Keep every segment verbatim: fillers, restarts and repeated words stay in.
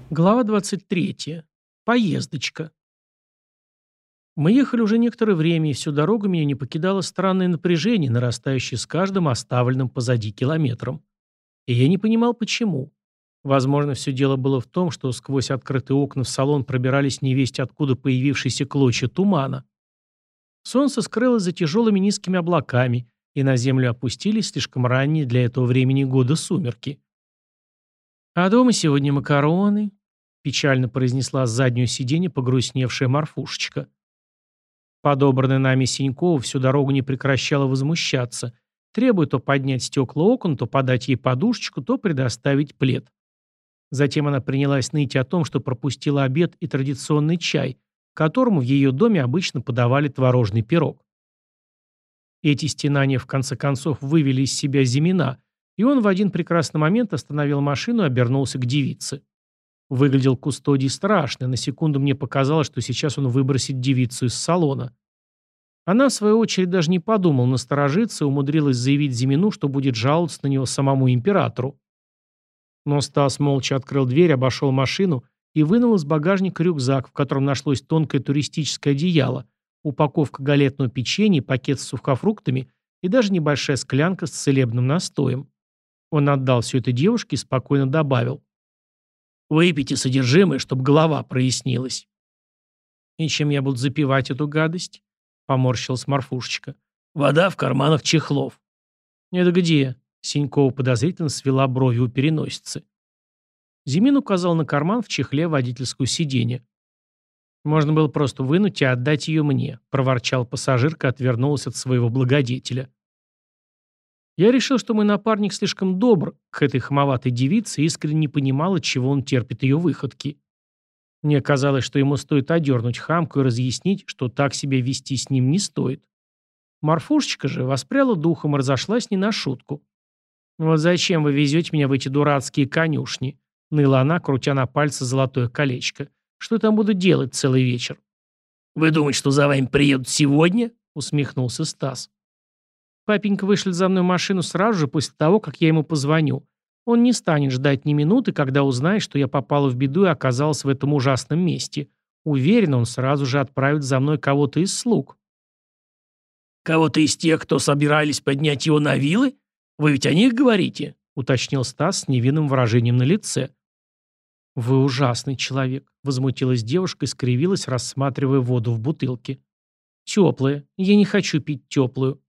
Глава двадцать третья. Поездочка. Мы ехали уже некоторое время, и всю дорогу меня не покидало странное напряжение, нарастающее с каждым оставленным позади километром. И я не понимал, почему. Возможно, все дело было в том, что сквозь открытые окна в салон пробирались невесть откуда появившиеся клочья тумана. Солнце скрылось за тяжелыми низкими облаками, и на землю опустились слишком ранние для этого времени года сумерки. А дома сегодня макароны, печально произнесла с заднего сиденья погрустневшая Марфушечка. Подобранная нами Синькова всю дорогу не прекращала возмущаться, требуя то поднять стекла окон, то подать ей подушечку, то предоставить плед. Затем она принялась ныть о том, что пропустила обед и традиционный чай, к которому в ее доме обычно подавали творожный пирог. Эти стенания в конце концов вывели из себя Зимина, и он в один прекрасный момент остановил машину и обернулся к девице. Выглядел кустодий страшно, на секунду мне показалось, что сейчас он выбросит девицу из салона. Она, в свою очередь, даже не подумала насторожиться и умудрилась заявить Зимину, что будет жаловаться на него самому императору. Но Стас молча открыл дверь, обошел машину и вынул из багажника рюкзак, в котором нашлось тонкое туристическое одеяло, упаковка галетного печенья, пакет с сухофруктами и даже небольшая склянка с целебным настоем. Он отдал все это девушке и спокойно добавил: «Выпейте содержимое, чтобы голова прояснилась». «И чем я буду запивать эту гадость?» — поморщилась Марфушечка. «Вода в карманах чехлов». «Это где?» — Синькова подозрительно свела брови у переносицы. Зимин указал на карман в чехле водительского сиденья. «Можно было просто вынуть и отдать ее мне», — проворчал пассажирка, отвернулась от своего благодетеля. Я решил, что мой напарник слишком добр к этой хамоватой девице и искренне не понимал, от чего он терпит ее выходки. Мне казалось, что ему стоит одернуть хамку и разъяснить, что так себя вести с ним не стоит. Марфушечка же воспряла духом и разошлась не на шутку. «Вот зачем вы везете меня в эти дурацкие конюшни?» — ныла она, крутя на пальце золотое колечко. «Что я там буду делать целый вечер?» «Вы думаете, что за вами приедут сегодня?» — усмехнулся Стас. «Папенька вышлет за мной машину сразу же после того, как я ему позвоню. Он не станет ждать ни минуты, когда узнает, что я попала в беду и оказалась в этом ужасном месте. Уверен, он сразу же отправит за мной кого-то из слуг». «Кого-то из тех, кто собирались поднять его на вилы? Вы ведь о них говорите?» — уточнил Стас с невинным выражением на лице. «Вы ужасный человек», — возмутилась девушка и скривилась, рассматривая воду в бутылке. «Теплая. Я не хочу пить теплую».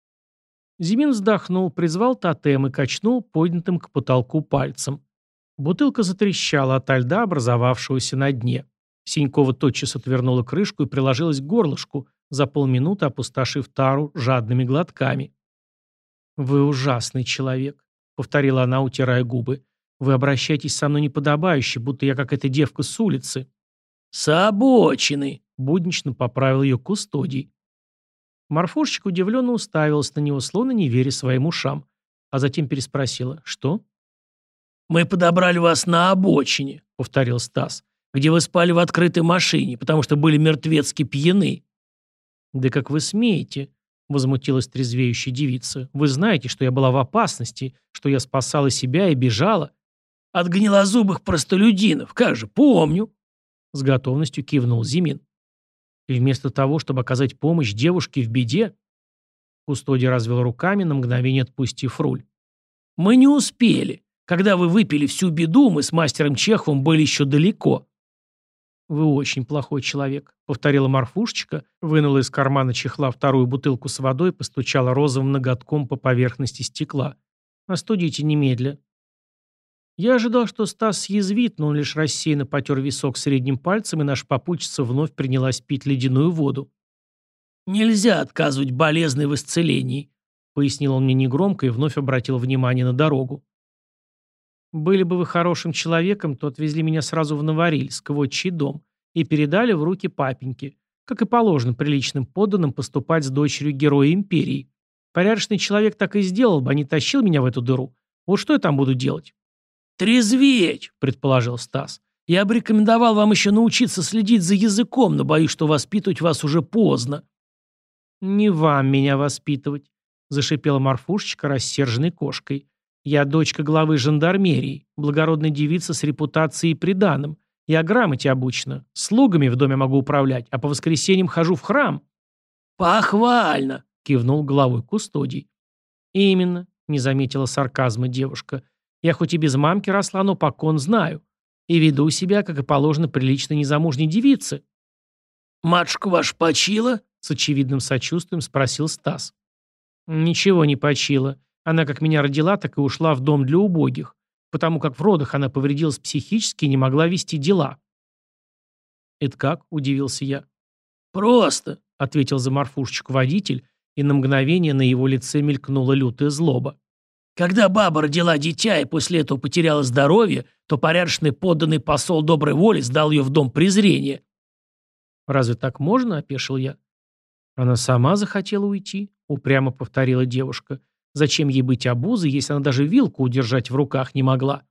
Зимин вздохнул, призвал тотем и качнул поднятым к потолку пальцем. Бутылка затрещала от льда, образовавшегося на дне. Синькова тотчас отвернула крышку и приложилась к горлышку, за полминуты опустошив тару жадными глотками. «Вы ужасный человек», — повторила она, утирая губы. «Вы обращаетесь со мной неподобающе, будто я какая-то девка с улицы». «С обочины», — буднично поправил ее кустодий. Марфушечка удивленно уставилась на него, словно не веря своим ушам, а затем переспросила: «Что?» «Мы подобрали вас на обочине», — повторил Стас, «где вы спали в открытой машине, потому что были мертвецки пьяны». «Да как вы смеете?» — возмутилась трезвеющая девица. «Вы знаете, что я была в опасности, что я спасала себя и бежала». «От гнилозубых простолюдинов, как же, помню», — с готовностью кивнул Зимин. И вместо того, чтобы оказать помощь девушке в беде, кустодий развел руками, на мгновение отпустив руль. «Мы не успели. Когда вы выпили всю беду, мы с мастером Чеховым были еще далеко». «Вы очень плохой человек», — повторила Марфушечка, вынула из кармана чехла вторую бутылку с водой и постучала розовым ноготком по поверхности стекла. «Остудите немедля». Я ожидал, что Стас съязвит, но он лишь рассеянно потер висок средним пальцем, и наша попутчица вновь принялась пить ледяную воду. «Нельзя отказывать болезной в исцелении», — пояснил он мне негромко и вновь обратил внимание на дорогу. «Были бы вы хорошим человеком, то отвезли меня сразу в Новорильск, в отчий дом, и передали в руки папеньки, как и положено приличным подданным поступать с дочерью героя империи. Порядочный человек так и сделал бы, а не тащил меня в эту дыру. Вот что я там буду делать?» «Трезветь», — предположил Стас. «Я бы рекомендовал вам еще научиться следить за языком, но боюсь, что воспитывать вас уже поздно». «Не вам меня воспитывать», — зашипела Марфушечка рассерженной кошкой. Я дочка главы жандармерии, благородная девица с репутацией и приданым. Я грамоте обучена, слугами в доме могу управлять, а по воскресеньям хожу в храм». «Похвально!» — кивнул головой кустодий. «Именно», — не заметила сарказма девушка. «Я хоть и без мамки росла, но покон знаю. И веду себя, как и положено приличной незамужней девице». «Матушка ваша почила?» — с очевидным сочувствием спросил Стас. «Ничего не почила. Она как меня родила, так и ушла в дом для убогих, потому как в родах она повредилась психически и не могла вести дела». «Это как?» — удивился я. «Просто», — ответил за Марфушечку водитель, и на мгновение на его лице мелькнула лютая злоба. «Когда баба родила дитя и после этого потеряла здоровье, то порядочный подданный посол доброй воли сдал ее в дом презрения». «Разве так можно?» — опешил я. «Она сама захотела уйти», — упрямо повторила девушка. «Зачем ей быть обузой, если она даже вилку удержать в руках не могла?»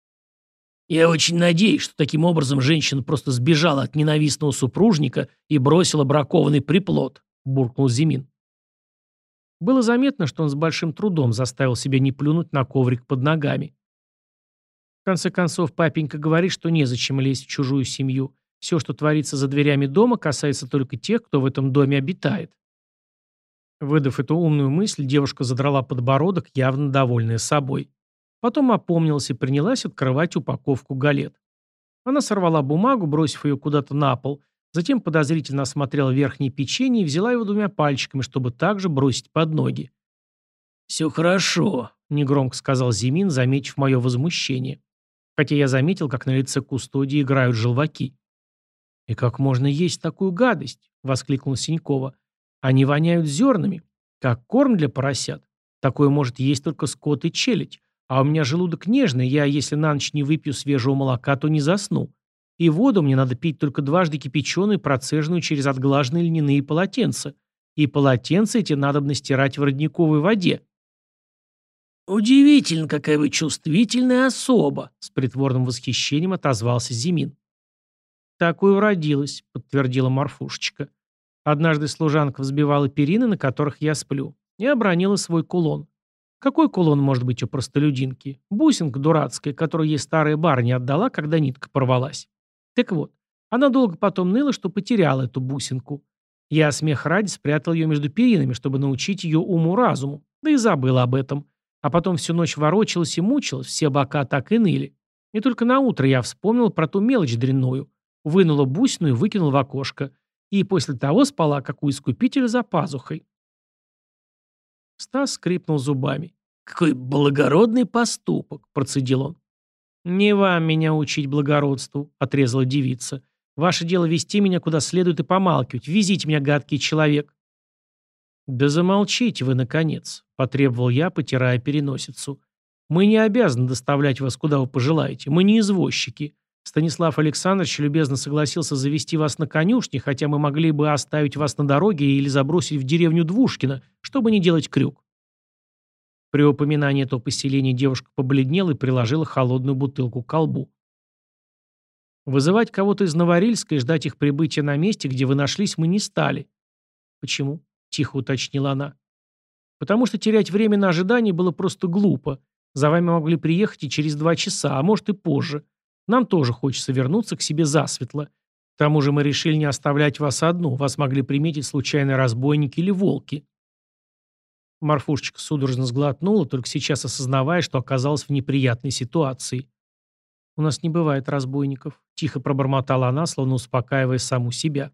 «Я очень надеюсь, что таким образом женщина просто сбежала от ненавистного супружника и бросила бракованный приплод», — буркнул Зимин. Было заметно, что он с большим трудом заставил себя не плюнуть на коврик под ногами. В конце концов, папенька говорит, что незачем лезть в чужую семью. Все, что творится за дверями дома, касается только тех, кто в этом доме обитает. Выдав эту умную мысль, девушка задрала подбородок, явно довольная собой. Потом опомнилась и принялась открывать упаковку галет. Она сорвала бумагу, бросив ее куда-то на пол, затем подозрительно осмотрела верхнее печенье и взяла его двумя пальчиками, чтобы также бросить под ноги. «Все хорошо», — негромко сказал Зимин, заметив мое возмущение. Хотя я заметил, как на лице кустодии играют желваки. «И как можно есть такую гадость?» — воскликнул Синькова. «Они воняют зернами, как корм для поросят. Такое может есть только скот и челядь. А у меня желудок нежный, я, если на ночь не выпью свежего молока, то не засну. И воду мне надо пить только дважды кипяченую, процеженную через отглаженные льняные полотенца. И полотенца эти надобно стирать в родниковой воде». «Удивительно, какая вы чувствительная особа», — с притворным восхищением отозвался Зимин. «Так и уродилась», — подтвердила Марфушечка. «Однажды служанка взбивала перины, на которых я сплю, и обронила свой кулон. Какой кулон может быть у простолюдинки? Бусинка дурацкая, которую ей старая барыня отдала, когда нитка порвалась. Так вот, она долго потом ныла, что потеряла эту бусинку. Я, смех ради, спрятал ее между перинами, чтобы научить ее уму-разуму, да и забыла об этом. А потом всю ночь ворочалась и мучилась, все бока так и ныли. И только на утро я вспомнил про ту мелочь дрянную, вынула бусину и выкинул в окошко. И после того спала, как у искупителя за пазухой». Стас скрипнул зубами. «Какой благородный поступок!» – процедил он. «Не вам меня учить благородству», – отрезала девица. «Ваше дело вести меня куда следует и помалкивать. Везите меня, гадкий человек». «Да замолчите вы, наконец», – потребовал я, потирая переносицу. «Мы не обязаны доставлять вас, куда вы пожелаете. Мы не извозчики. Станислав Александрович любезно согласился завести вас на конюшне, хотя мы могли бы оставить вас на дороге или забросить в деревню Двушкино, чтобы не делать крюк». При упоминании этого поселения девушка побледнела и приложила холодную бутылку к колбу. «Вызывать кого-то из Новорильска и ждать их прибытия на месте, где вы нашлись, мы не стали». «Почему?» – тихо уточнила она. «Потому что терять время на ожидание было просто глупо. За вами могли приехать и через два часа, а может и позже. Нам тоже хочется вернуться к себе засветло. К тому же мы решили не оставлять вас одну, вас могли приметить случайные разбойники или волки». Марфушечка судорожно сглотнула, только сейчас осознавая, что оказалась в неприятной ситуации. «У нас не бывает разбойников», — тихо пробормотала она, словно успокаивая саму себя.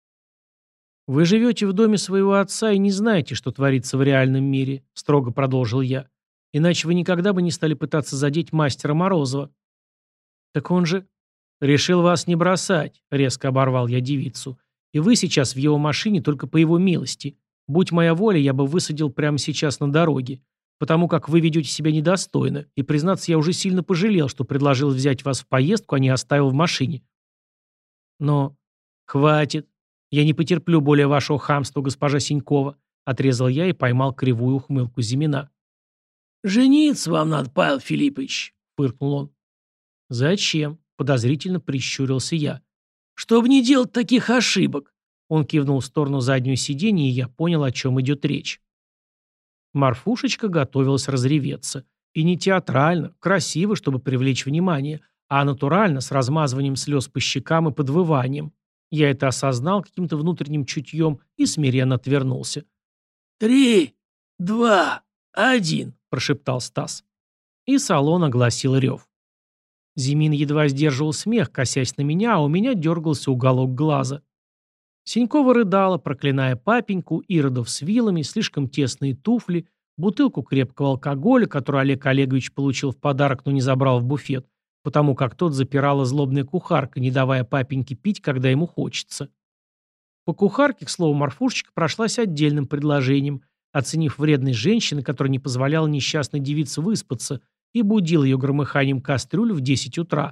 «Вы живете в доме своего отца и не знаете, что творится в реальном мире», — строго продолжил я. «Иначе вы никогда бы не стали пытаться задеть мастера Морозова». «Так он же...» «Решил вас не бросать», — резко оборвал я девицу. «И вы сейчас в его машине только по его милости. Будь моя воля, я бы высадил прямо сейчас на дороге, потому как вы ведете себя недостойно, и, признаться, я уже сильно пожалел, что предложил взять вас в поездку, а не оставил в машине». «Но... хватит. Я не потерплю более вашего хамства, госпожа Синькова», — отрезал я и поймал кривую ухмылку Зимина. «Жениться вам надо, Павел Филиппович», — фыркнул он. «Зачем?» — подозрительно прищурился я. «Чтобы не делать таких ошибок». Он кивнул в сторону заднего сиденья, и я понял, о чем идет речь. Марфушечка готовилась разреветься. И не театрально, красиво, чтобы привлечь внимание, а натурально, с размазыванием слез по щекам и подвыванием. Я это осознал каким-то внутренним чутьем и смиренно отвернулся. «Три, два, один», – прошептал Стас. И салон огласил рев. Зимин едва сдерживал смех, косясь на меня, а у меня дергался уголок глаза. Синькова рыдала, проклиная папеньку, иродов с вилами, слишком тесные туфли, бутылку крепкого алкоголя, которую Олег Олегович получил в подарок, но не забрал в буфет, потому как тот запирала злобная кухарка, не давая папеньке пить, когда ему хочется. По кухарке, к слову, Марфушечка прошлась отдельным предложением, оценив вредность женщины, которая не позволяла несчастной девице выспаться и будил ее громыханием кастрюль в десять утра.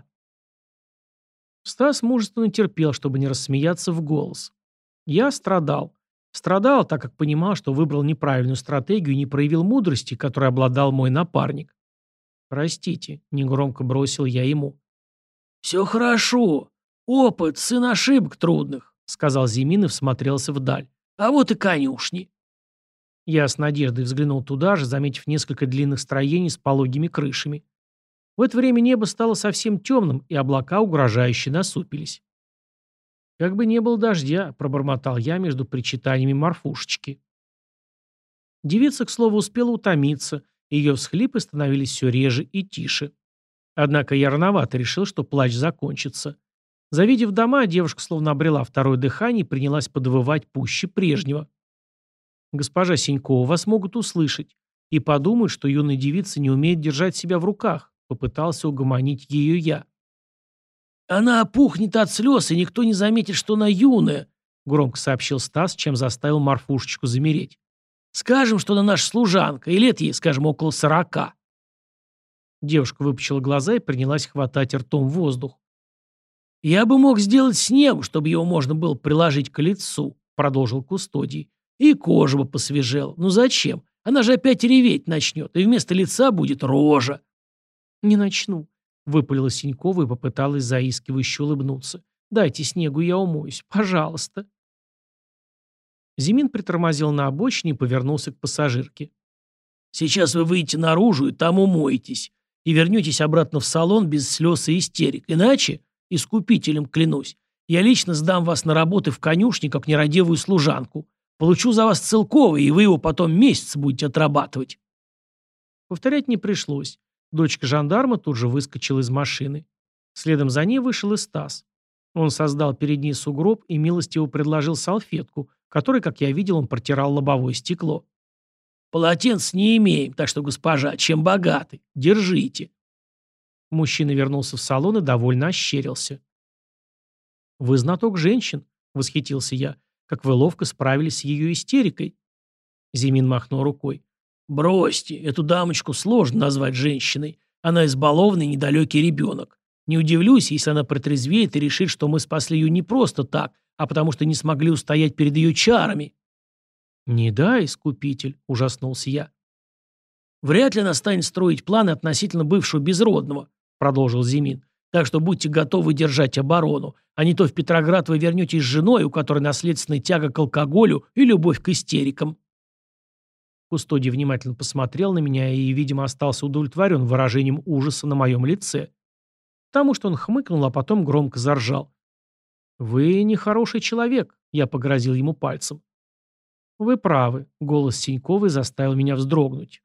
Стас мужественно терпел, чтобы не рассмеяться в голос. Я страдал. Страдал, так как понимал, что выбрал неправильную стратегию и не проявил мудрости, которой обладал мой напарник. «Простите», — негромко бросил я ему. «Все хорошо. Опыт, сын ошибок трудных», — сказал Зимин и всмотрелся вдаль. «А вот и конюшни». Я с надеждой взглянул туда же, заметив несколько длинных строений с пологими крышами. В это время небо стало совсем темным, и облака угрожающе насупились. «Как бы не было дождя», — пробормотал я между причитаниями Марфушечки. Девица, к слову, успела утомиться, и ее всхлипы становились все реже и тише. Однако я рановато решил, что плач закончится. Завидев дома, девушка словно обрела второе дыхание и принялась подвывать пуще прежнего. «Госпожа Синькова, вас могут услышать и подумают, что юная девица не умеет держать себя в руках», — попытался угомонить ее я. «Она опухнет от слез, и никто не заметит, что она юная», — громко сообщил Стас, чем заставил Марфушечку замереть. «Скажем, что она наша служанка, и лет ей, скажем, около сорока». Девушка выпучила глаза и принялась хватать ртом воздух. «Я бы мог сделать снегу, чтобы его можно было приложить к лицу», — продолжил Кустодий. «И кожа бы посвежела. Ну зачем? Она же опять реветь начнет, и вместо лица будет рожа». «Не начну», — выпалила Синькова и попыталась заискивающе улыбнуться. «Дайте снегу, я умоюсь. Пожалуйста». Зимин притормозил на обочине и повернулся к пассажирке. «Сейчас вы выйдете наружу и там умоетесь, и вернетесь обратно в салон без слез и истерик. Иначе, искупителем клянусь, я лично сдам вас на работы в конюшне, как нерадивую служанку. Получу за вас целковый, и вы его потом месяц будете отрабатывать». Повторять не пришлось. Дочка жандарма тут же выскочила из машины. Следом за ней вышел и Стас. Он создал перед ней сугроб и милостиво предложил салфетку, которой, как я видел, он протирал лобовое стекло. «Полотенц не имеем, так что, госпожа, чем богаты, держите». Мужчина вернулся в салон и довольно ощерился. «Вы знаток женщин», — восхитился я, — «как вы ловко справились с ее истерикой». Зимин махнул рукой. «Бросьте, эту дамочку сложно назвать женщиной. Она избалованный недалекий ребенок. Не удивлюсь, если она протрезвеет и решит, что мы спасли ее не просто так, а потому что не смогли устоять перед ее чарами». «Не да, искупитель», — ужаснулся я. «Вряд ли она станет строить планы относительно бывшего безродного», — продолжил Зимин. «Так что будьте готовы держать оборону, а не то в Петроград вы вернетесь с женой, у которой наследственная тяга к алкоголю и любовь к истерикам». Кустодий внимательно посмотрел на меня и, видимо, остался удовлетворен выражением ужаса на моем лице. Потому что он хмыкнул, а потом громко заржал. «Вы нехороший человек», — я погрозил ему пальцем. «Вы правы», — голос Синьковой заставил меня вздрогнуть.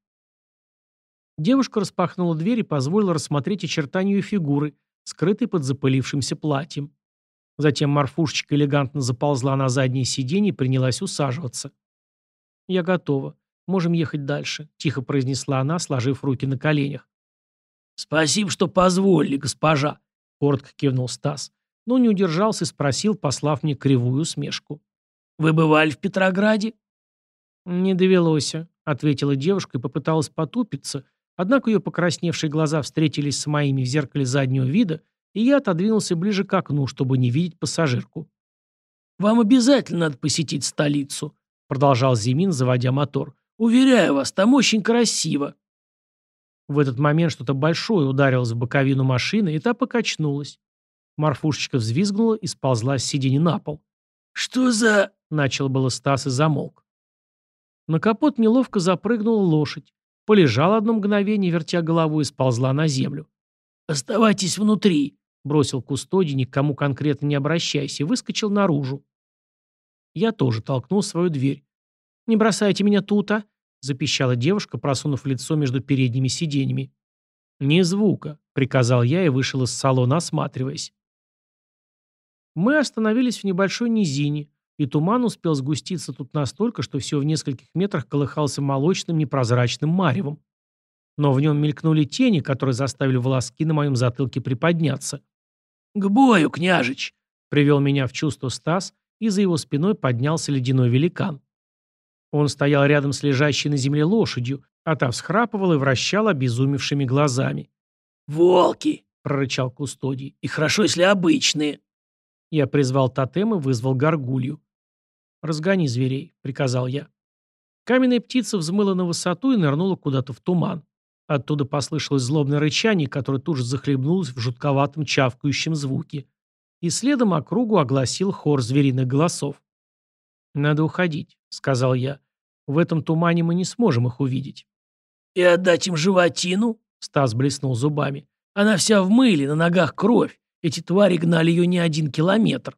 Девушка распахнула дверь и позволила рассмотреть очертания ее фигуры, скрытой под запылившимся платьем. Затем Марфушечка элегантно заползла на заднее сиденье и принялась усаживаться. «Я готова. Можем ехать дальше», — тихо произнесла она, сложив руки на коленях. «Спасибо, что позволили, госпожа», — коротко кивнул Стас, но не удержался и спросил, послав мне кривую усмешку. «Вы бывали в Петрограде?» «Не довелось», — ответила девушка и попыталась потупиться, однако ее покрасневшие глаза встретились с моими в зеркале заднего вида, и я отодвинулся ближе к окну, чтобы не видеть пассажирку. «Вам обязательно надо посетить столицу», — продолжал Зимин, заводя мотор. «Уверяю вас, там очень красиво». В этот момент что-то большое ударилось в боковину машины, и та покачнулась. Марфушечка взвизгнула и сползла с сиденья на пол. «Что за...» — начал было Стас и замолк. На капот неловко запрыгнула лошадь. полежала одно мгновение, вертя головой, и сползла на землю. «Оставайтесь внутри», — бросил кустодий, никому конкретно не обращаясь, и выскочил наружу. Я тоже толкнул свою дверь. «Не бросайте меня тут, а!» — запищала девушка, просунув лицо между передними сиденьями. «Ни звука», — приказал я и вышел из салона, осматриваясь. Мы остановились в небольшой низине, и туман успел сгуститься тут настолько, что все в нескольких метрах колыхался молочным непрозрачным маревом. Но в нем мелькнули тени, которые заставили волоски на моем затылке приподняться. «К бою, княжич!» — привел меня в чувство Стас, и за его спиной поднялся ледяной великан. Он стоял рядом с лежащей на земле лошадью, а та всхрапывала и вращала обезумевшими глазами. «Волки!» — прорычал кустодий. «И хорошо, если обычные!» Я призвал тотем и вызвал горгулью. «Разгони зверей», — приказал я. Каменная птица взмыла на высоту и нырнула куда-то в туман. Оттуда послышалось злобное рычание, которое тут же захлебнулось в жутковатом чавкающем звуке. И следом округу огласил хор звериных голосов. «Надо уходить», — сказал я. «В этом тумане мы не сможем их увидеть». «И отдать им животину?» — Стас блеснул зубами. «Она вся в мыле, на ногах кровь. Эти твари гнали ее не один километр».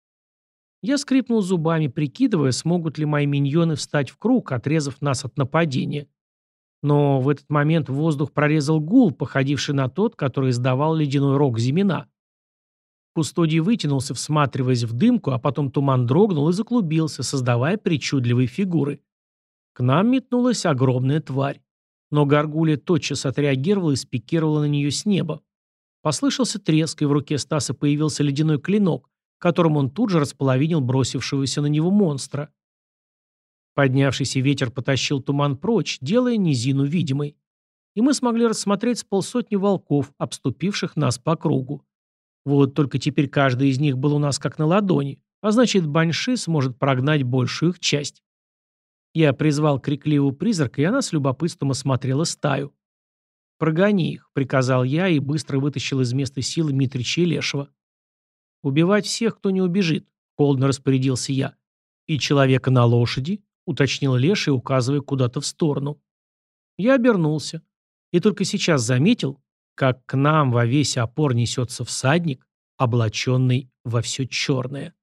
Я скрипнул зубами, прикидывая, смогут ли мои миньоны встать в круг, отрезав нас от нападения. Но в этот момент воздух прорезал гул, походивший на тот, который издавал ледяной рог Зимина. Кустодий вытянулся, всматриваясь в дымку, а потом туман дрогнул и заклубился, создавая причудливые фигуры. К нам метнулась огромная тварь. Но горгулья тотчас отреагировала и спикировала на нее с неба. Послышался треск, и в руке Стаса появился ледяной клинок, которым он тут же располовинил бросившегося на него монстра. Поднявшийся ветер потащил туман прочь, делая низину видимой. И мы смогли рассмотреть с полсотни волков, обступивших нас по кругу. Вот только теперь каждый из них был у нас как на ладони, а значит, Баньши сможет прогнать большую их часть. Я призвал крикливого призрака, и она с любопытством осмотрела стаю. «Прогони их», — приказал я и быстро вытащил из места силы Митрича и Лешего. «Убивать всех, кто не убежит», — холодно распорядился я. «И человека на лошади», — уточнил Леший, указывая куда-то в сторону. Я обернулся и только сейчас заметил, как к нам во весь опор несется всадник, облаченный во все черное.